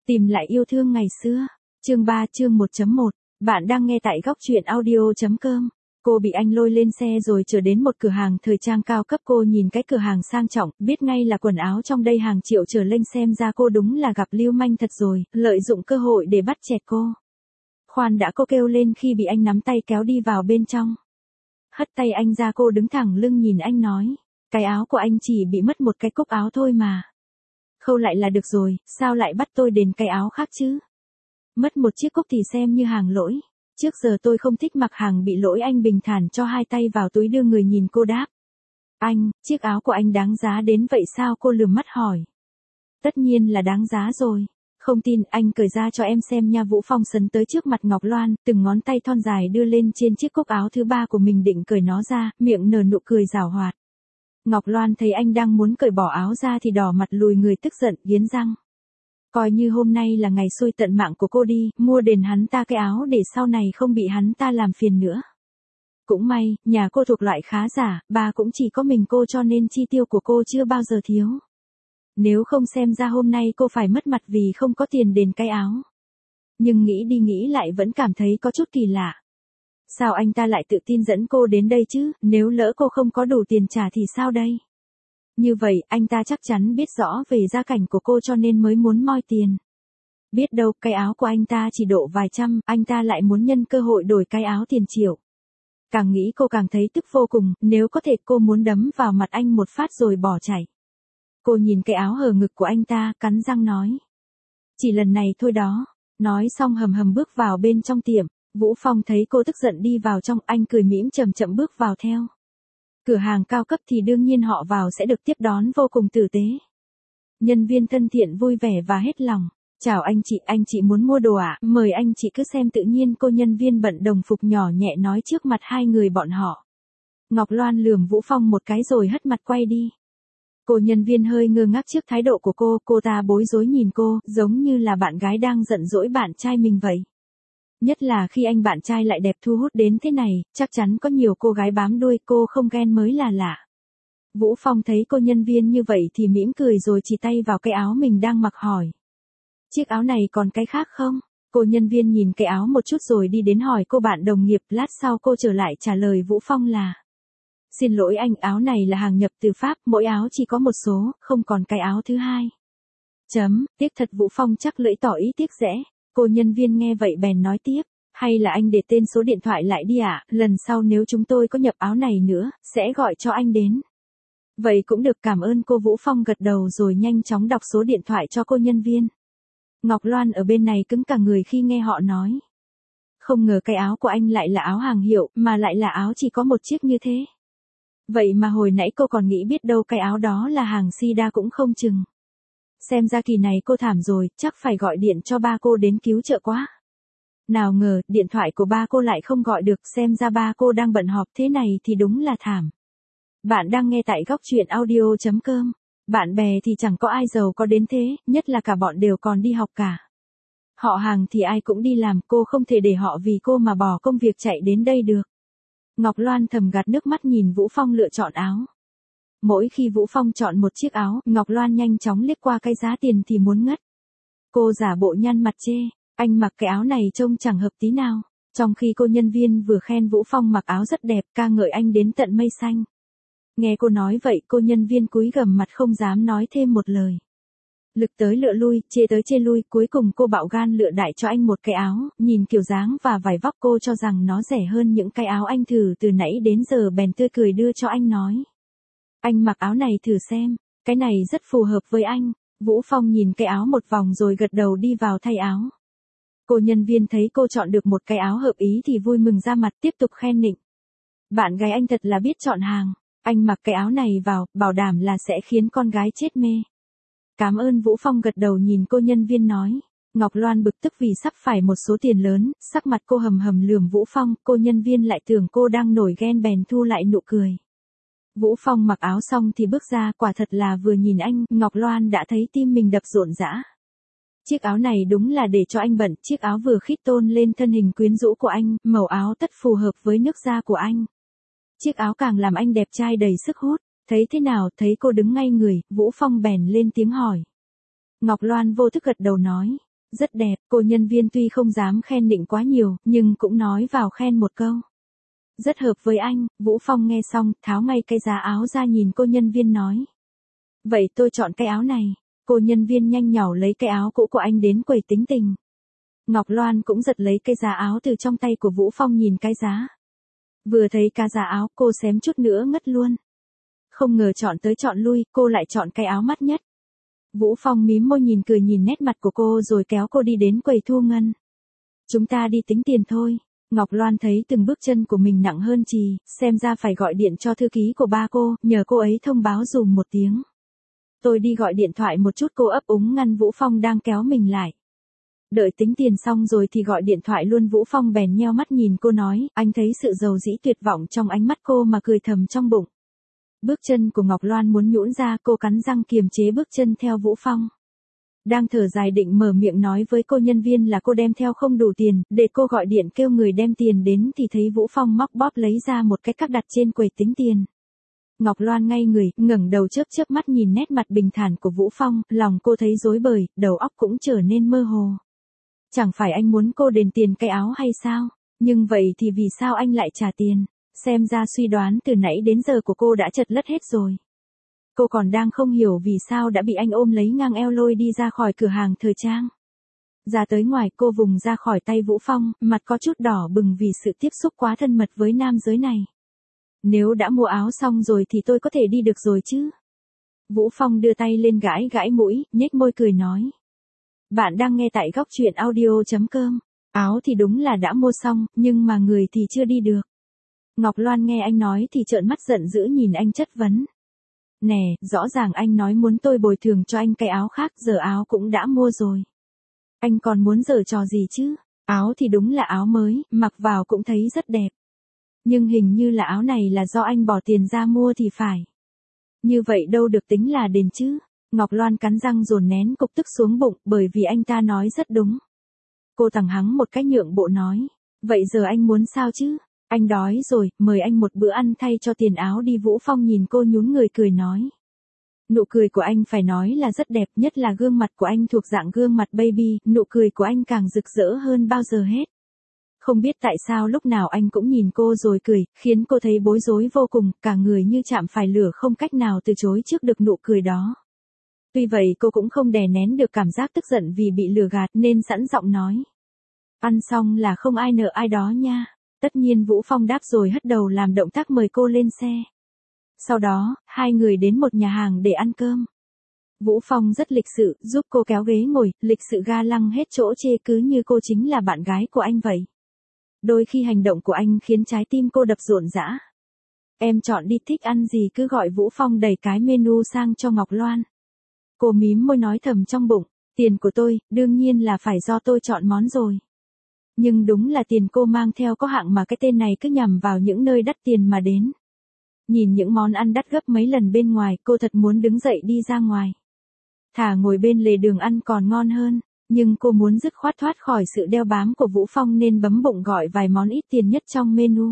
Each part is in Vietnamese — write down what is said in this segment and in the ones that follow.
Tìm lại yêu thương ngày xưa. Chương 3 chương 1.1. Bạn đang nghe tại góc truyện audio.com. Cô bị anh lôi lên xe rồi chở đến một cửa hàng thời trang cao cấp. Cô nhìn cái cửa hàng sang trọng, biết ngay là quần áo trong đây hàng triệu trở lên, xem ra cô đúng là gặp lưu manh thật rồi, lợi dụng cơ hội để bắt chẹt cô. Khoan đã, cô kêu lên khi bị anh nắm tay kéo đi vào bên trong. Hất tay anh ra, cô đứng thẳng lưng nhìn anh nói. Cái áo của anh chỉ bị mất một cái cúc áo thôi mà. Khâu lại là được rồi, sao lại bắt tôi đến cái áo khác chứ? Mất một chiếc cúc thì xem như hàng lỗi. Trước giờ tôi không thích mặc hàng bị lỗi. Anh bình thản cho hai tay vào túi đưa người nhìn cô đáp. Anh, chiếc áo của anh đáng giá đến vậy sao? Cô lườm mắt hỏi. Tất nhiên là đáng giá rồi. Không tin, anh cởi ra cho em xem nha. Vũ Phong sấn tới trước mặt Ngọc Loan, từng ngón tay thon dài đưa lên trên chiếc cúc áo thứ ba của mình định cởi nó ra, miệng nở nụ cười giảo hoạt. Ngọc Loan thấy anh đang muốn cởi bỏ áo ra thì đỏ mặt lùi người, tức giận, nghiến răng. Coi như hôm nay là ngày xui tận mạng của cô đi, mua đền hắn ta cái áo để sau này không bị hắn ta làm phiền nữa. Cũng may, nhà cô thuộc loại khá giả, ba cũng chỉ có mình cô cho nên chi tiêu của cô chưa bao giờ thiếu. Nếu không xem ra hôm nay cô phải mất mặt vì không có tiền đền cái áo. Nhưng nghĩ đi nghĩ lại vẫn cảm thấy có chút kỳ lạ. Sao anh ta lại tự tin dẫn cô đến đây chứ, nếu lỡ cô không có đủ tiền trả thì sao đây? Như vậy, anh ta chắc chắn biết rõ về gia cảnh của cô cho nên mới muốn moi tiền. Biết đâu, cái áo của anh ta chỉ độ vài trăm, anh ta lại muốn nhân cơ hội đổi cái áo tiền triệu. Càng nghĩ cô càng thấy tức vô cùng, nếu có thể cô muốn đấm vào mặt anh một phát rồi bỏ chạy. Cô nhìn cái áo hở ngực của anh ta, cắn răng nói. Chỉ lần này thôi đó. Nói xong hầm hầm bước vào bên trong tiệm. Vũ Phong thấy cô tức giận đi vào trong, anh cười mỉm chậm chậm bước vào theo. Cửa hàng cao cấp thì đương nhiên họ vào sẽ được tiếp đón vô cùng tử tế. Nhân viên thân thiện vui vẻ và hết lòng. Chào anh chị muốn mua đồ ạ? Mời anh chị cứ xem. Tự nhiên cô nhân viên bận đồng phục nhỏ nhẹ nói trước mặt hai người bọn họ. Ngọc Loan lườm Vũ Phong một cái rồi hất mặt quay đi. Cô nhân viên hơi ngơ ngác trước thái độ của cô ta bối rối nhìn cô, giống như là bạn gái đang giận dỗi bạn trai mình vậy. Nhất là khi anh bạn trai lại đẹp thu hút đến thế này, chắc chắn có nhiều cô gái bám đuôi, cô không ghen mới là lạ. Vũ Phong thấy cô nhân viên như vậy thì mỉm cười rồi chỉ tay vào cái áo mình đang mặc hỏi. Chiếc áo này còn cái khác không? Cô nhân viên nhìn cái áo một chút rồi đi đến hỏi cô bạn đồng nghiệp, lát sau cô trở lại trả lời Vũ Phong là. Xin lỗi anh, áo này là hàng nhập từ Pháp, mỗi áo chỉ có một số, không còn cái áo thứ hai. Tiếc thật. Vũ Phong chắc lưỡi tỏ ý tiếc rẽ. Cô nhân viên nghe vậy bèn nói tiếp, hay là anh để tên số điện thoại lại đi ạ, lần sau nếu chúng tôi có nhập áo này nữa, sẽ gọi cho anh đến. Vậy cũng được, cảm ơn cô. Vũ Phong gật đầu rồi nhanh chóng đọc số điện thoại cho cô nhân viên. Ngọc Loan ở bên này cứng cả người khi nghe họ nói. Không ngờ cái áo của anh lại là áo hàng hiệu, mà lại là áo chỉ có một chiếc như thế. Vậy mà hồi nãy cô còn nghĩ biết đâu cái áo đó là hàng sida cũng không chừng. Xem ra kỳ này cô thảm rồi, chắc phải gọi điện cho ba cô đến cứu trợ quá. Nào ngờ, điện thoại của ba cô lại không gọi được, xem ra ba cô đang bận họp, thế này thì đúng là thảm. Bạn đang nghe tại góc truyện audio.com. Bạn bè thì chẳng có ai giàu có đến thế, nhất là cả bọn đều còn đi học cả. Họ hàng thì ai cũng đi làm, cô không thể để họ vì cô mà bỏ công việc chạy đến đây được. Ngọc Loan thầm gạt nước mắt nhìn Vũ Phong lựa chọn áo. Mỗi khi Vũ Phong chọn một chiếc áo, Ngọc Loan nhanh chóng liếc qua cái giá tiền thì muốn ngất. Cô giả bộ nhăn mặt chê, anh mặc cái áo này trông chẳng hợp tí nào. Trong khi cô nhân viên vừa khen Vũ Phong mặc áo rất đẹp, ca ngợi anh đến tận mây xanh. Nghe cô nói vậy, cô nhân viên cúi gằm mặt không dám nói thêm một lời. Lực tới lựa lui, chê tới chê lui, cuối cùng cô bạo gan lựa đại cho anh một cái áo, nhìn kiểu dáng và vải vóc cô cho rằng nó rẻ hơn những cái áo anh thử từ nãy đến giờ, bèn tươi cười đưa cho anh nói. Anh mặc áo này thử xem, cái này rất phù hợp với anh. Vũ Phong nhìn cái áo một vòng rồi gật đầu đi vào thay áo. Cô nhân viên thấy cô chọn được một cái áo hợp ý thì vui mừng ra mặt, tiếp tục khen nịnh. Bạn gái anh thật là biết chọn hàng, anh mặc cái áo này vào, bảo đảm là sẽ khiến con gái chết mê. Cảm ơn. Vũ Phong gật đầu nhìn cô nhân viên nói. Ngọc Loan bực tức vì sắp phải một số tiền lớn, sắc mặt cô hầm hầm lườm Vũ Phong, cô nhân viên lại tưởng cô đang nổi ghen bèn thu lại nụ cười. Vũ Phong mặc áo xong thì bước ra, quả thật là vừa nhìn anh, Ngọc Loan đã thấy tim mình đập rộn rã. Chiếc áo này đúng là để cho anh bận, chiếc áo vừa khít tôn lên thân hình quyến rũ của anh, màu áo tất phù hợp với nước da của anh. Chiếc áo càng làm anh đẹp trai đầy sức hút. Thấy thế nào? Thấy cô đứng ngay người, Vũ Phong bèn lên tiếng hỏi. Ngọc Loan vô thức gật đầu nói. Rất đẹp, cô nhân viên tuy không dám khen nịnh quá nhiều, nhưng cũng nói vào khen một câu. Rất hợp với anh, Vũ Phong nghe xong, tháo ngay cái giá áo ra nhìn cô nhân viên nói. Vậy tôi chọn cái áo này. Cô nhân viên nhanh nhảu lấy cái áo cũ của anh đến quầy tính tình. Ngọc Loan cũng giật lấy cái giá áo từ trong tay của Vũ Phong nhìn cái giá. Vừa thấy cái giá áo cô xém chút nữa ngất luôn. Không ngờ chọn tới chọn lui, cô lại chọn cái áo mắt nhất. Vũ Phong mím môi nhìn cười nhìn nét mặt của cô rồi kéo cô đi đến quầy thu ngân. Chúng ta đi tính tiền thôi. Ngọc Loan thấy từng bước chân của mình nặng hơn chì, xem ra phải gọi điện cho thư ký của ba cô, nhờ cô ấy thông báo dùm một tiếng. Tôi đi gọi điện thoại một chút, cô ấp úng ngăn Vũ Phong đang kéo mình lại. Đợi tính tiền xong rồi thì gọi điện thoại luôn. Vũ Phong bèn nheo mắt nhìn cô nói, anh thấy sự dầu dĩ tuyệt vọng trong ánh mắt cô mà cười thầm trong bụng. Bước chân của Ngọc Loan muốn nhũn ra, cô cắn răng kiềm chế bước chân theo Vũ Phong. Đang thở dài định mở miệng nói với cô nhân viên là cô đem theo không đủ tiền, để cô gọi điện kêu người đem tiền đến thì thấy Vũ Phong móc bóp lấy ra một cái cắc đặt trên quầy tính tiền. Ngọc Loan ngay người, ngẩng đầu chớp chớp mắt nhìn nét mặt bình thản của Vũ Phong, lòng cô thấy rối bời, đầu óc cũng trở nên mơ hồ. Chẳng phải anh muốn cô đền tiền cái áo hay sao? Nhưng vậy thì vì sao anh lại trả tiền? Xem ra suy đoán từ nãy đến giờ của cô đã chật lất hết rồi. Cô còn đang không hiểu vì sao đã bị anh ôm lấy ngang eo lôi đi ra khỏi cửa hàng thời trang. Ra tới ngoài, cô vùng ra khỏi tay Vũ Phong, mặt có chút đỏ bừng vì sự tiếp xúc quá thân mật với nam giới này. Nếu đã mua áo xong rồi thì tôi có thể đi được rồi chứ? Vũ Phong đưa tay lên gãi gãi mũi, nhếch môi cười nói. Bạn đang nghe tại góc truyện audio.com. Áo thì đúng là đã mua xong, nhưng mà người thì chưa đi được. Ngọc Loan nghe anh nói thì trợn mắt giận dữ nhìn anh chất vấn. Nè, rõ ràng anh nói muốn tôi bồi thường cho anh cái áo khác, giờ áo cũng đã mua rồi. Anh còn muốn giở trò gì chứ? Áo thì đúng là áo mới, mặc vào cũng thấy rất đẹp. Nhưng hình như là áo này là do anh bỏ tiền ra mua thì phải. Như vậy đâu được tính là đền chứ? Ngọc Loan cắn răng dồn nén cục tức xuống bụng, bởi vì anh ta nói rất đúng. Cô thẳng hắng một cách nhượng bộ nói. Vậy giờ anh muốn sao chứ? Anh đói rồi, mời anh một bữa ăn thay cho tiền áo đi. Vũ Phong nhìn cô nhún người cười nói. Nụ cười của anh phải nói là rất đẹp, nhất là gương mặt của anh thuộc dạng gương mặt baby, nụ cười của anh càng rực rỡ hơn bao giờ hết. Không biết tại sao lúc nào anh cũng nhìn cô rồi cười, khiến cô thấy bối rối vô cùng, cả người như chạm phải lửa không cách nào từ chối trước được nụ cười đó. Tuy vậy cô cũng không đè nén được cảm giác tức giận vì bị lừa gạt nên sẵn giọng nói. Ăn xong là không ai nợ ai đó nha. Tất nhiên Vũ Phong đáp rồi hất đầu làm động tác mời cô lên xe. Sau đó, hai người đến một nhà hàng để ăn cơm. Vũ Phong rất lịch sự, giúp cô kéo ghế ngồi, lịch sự ga lăng hết chỗ chê cứ như cô chính là bạn gái của anh vậy. Đôi khi hành động của anh khiến trái tim cô đập rộn rã. Em chọn đi, thích ăn gì cứ gọi. Vũ Phong đẩy cái menu sang cho Ngọc Loan. Cô mím môi nói thầm trong bụng, tiền của tôi, đương nhiên là phải do tôi chọn món rồi. Nhưng đúng là tiền cô mang theo có hạng mà cái tên này cứ nhằm vào những nơi đắt tiền mà đến. Nhìn những món ăn đắt gấp mấy lần bên ngoài, cô thật muốn đứng dậy đi ra ngoài. Thà ngồi bên lề đường ăn còn ngon hơn, nhưng cô muốn dứt khoát thoát khỏi sự đeo bám của Vũ Phong nên bấm bụng gọi vài món ít tiền nhất trong menu.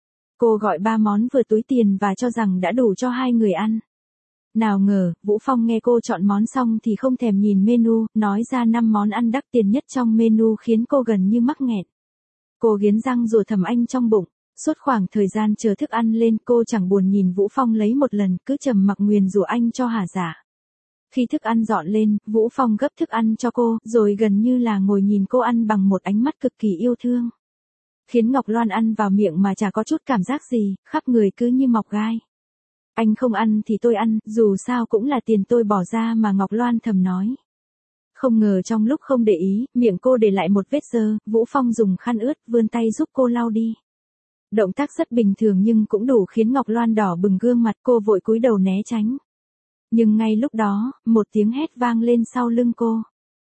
Cô gọi 3 món vừa túi tiền và cho rằng đã đủ cho 2 người ăn. Nào ngờ, Vũ Phong nghe cô chọn món xong thì không thèm nhìn menu, nói ra 5 món ăn đắt tiền nhất trong menu khiến cô gần như mắc nghẹn. Cô nghiến răng rủa thầm anh trong bụng. Suốt khoảng thời gian chờ thức ăn lên, cô chẳng buồn nhìn Vũ Phong lấy một lần, cứ trầm mặc nguyền rủa anh cho hả dạ. Khi thức ăn dọn lên, Vũ Phong gấp thức ăn cho cô, rồi gần như là ngồi nhìn cô ăn bằng một ánh mắt cực kỳ yêu thương. Khiến Ngọc Loan ăn vào miệng mà chả có chút cảm giác gì, khắp người cứ như mọc gai. Anh không ăn thì tôi ăn, dù sao cũng là tiền tôi bỏ ra mà. Ngọc Loan thầm nói. Không ngờ trong lúc không để ý, miệng cô để lại một vết dơ, Vũ Phong dùng khăn ướt vươn tay giúp cô lau đi. Động tác rất bình thường nhưng cũng đủ khiến Ngọc Loan đỏ bừng gương mặt, cô vội cúi đầu né tránh. Nhưng ngay lúc đó, một tiếng hét vang lên sau lưng cô.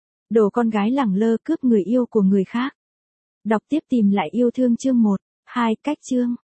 Đồ con gái lẳng lơ cướp người yêu của người khác. Đọc tiếp tìm lại yêu thương chương 1, 2 cách chương.